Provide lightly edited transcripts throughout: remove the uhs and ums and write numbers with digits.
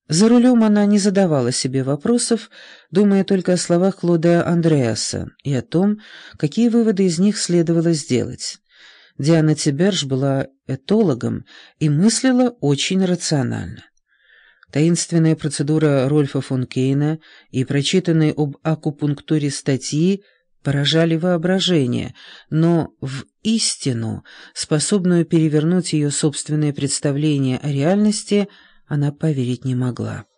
За рулем она не задавала себе вопросов, думая только о словах Клода Андреаса и о том, какие выводы из них следовало сделать. Диана Тиберж была этологом и мыслила очень рационально. Таинственная процедура Рольфа фон Кейна и прочитанные об акупунктуре статьи поражали воображение, но в истину, способную перевернуть ее собственное представление о реальности, она поверить не могла.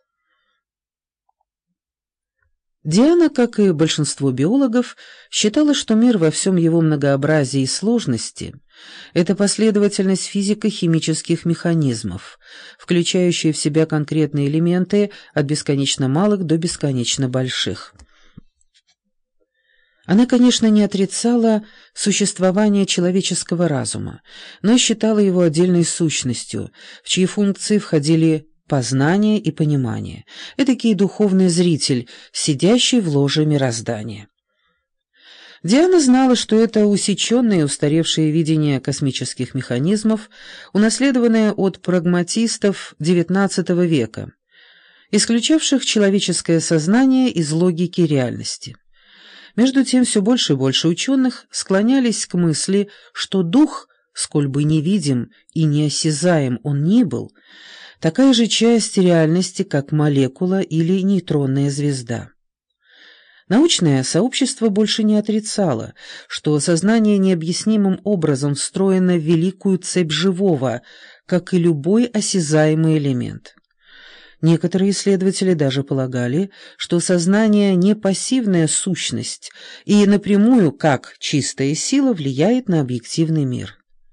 Диана, как и большинство биологов, считала, что мир во всем его многообразии и сложности — это последовательность физико-химических механизмов, включающая в себя конкретные элементы от бесконечно малых до бесконечно больших. Она, конечно, не отрицала существование человеческого разума, но считала его отдельной сущностью, в чьи функции входили познание и понимание, эдакий духовный зритель, сидящий в ложе мироздания. Диана знала, что это усеченное и устаревшее видение космических механизмов, унаследованное от прагматистов XIX века, исключавших человеческое сознание из логики реальности. Между тем, все больше и больше ученых склонялись к мысли, что дух, сколь бы невидим и неосязаем он ни был, такая же часть реальности, как молекула или нейтронная звезда. Научное сообщество больше не отрицало, что сознание необъяснимым образом встроено в великую цепь живого, как и любой осязаемый элемент. Некоторые исследователи даже полагали, что сознание не пассивная сущность и напрямую, как чистая сила, влияет на объективный мир.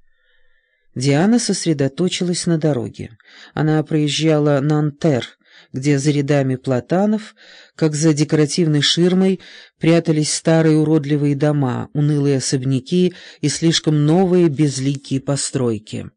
Диана сосредоточилась на дороге. Она проезжала Нантер, где за рядами платанов, как за декоративной ширмой, прятались старые уродливые дома, унылые особняки и слишком новые безликие постройки.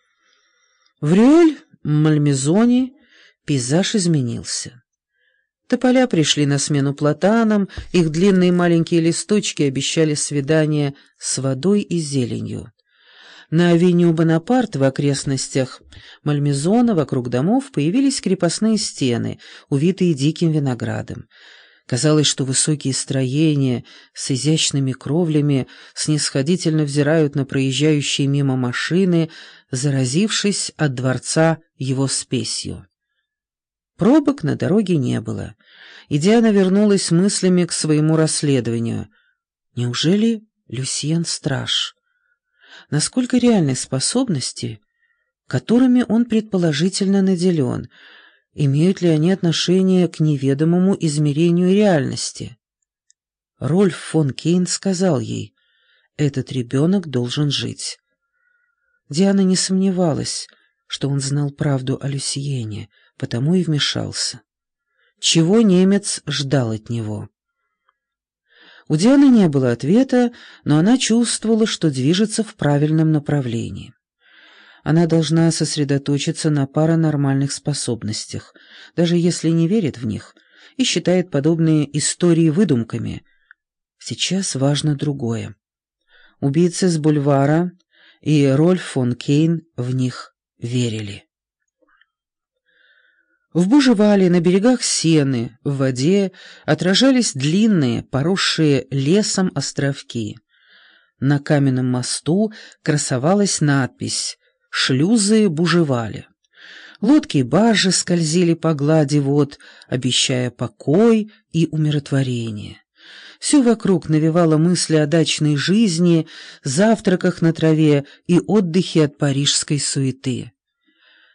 В Рюэль-Мальмезоне пейзаж изменился. Тополя пришли на смену платанам, их длинные маленькие листочки обещали свидание с водой и зеленью. На авеню Бонапарт в окрестностях Мальмезона вокруг домов появились крепостные стены, увитые диким виноградом. Казалось, что высокие строения с изящными кровлями снисходительно взирают на проезжающие мимо машины, заразившись от дворца его спесью. Пробок на дороге не было, и Диана вернулась мыслями к своему расследованию. Неужели Люсьен страж? Насколько реальны способности, которыми он предположительно наделен, имеют ли они отношение к неведомому измерению реальности? Рольф фон Кейн сказал ей, «Этот ребенок должен жить». Диана не сомневалась, что он знал правду о Люсьене, потому и вмешался. Чего немец ждал от него? У Дианы не было ответа, но она чувствовала, что движется в правильном направлении. Она должна сосредоточиться на паранормальных способностях, даже если не верит в них и считает подобные истории выдумками. Сейчас важно другое. Убийцы с бульвара и Рольф фон Кейн в них верили. В Бужевале, на берегах Сены, в воде отражались длинные, поросшие лесом островки. На каменном мосту красовалась надпись «Шлюзы Бужевали». Лодки и баржи скользили по глади вод, обещая покой и умиротворение. Все вокруг навевало мысли о дачной жизни, завтраках на траве и отдыхе от парижской суеты.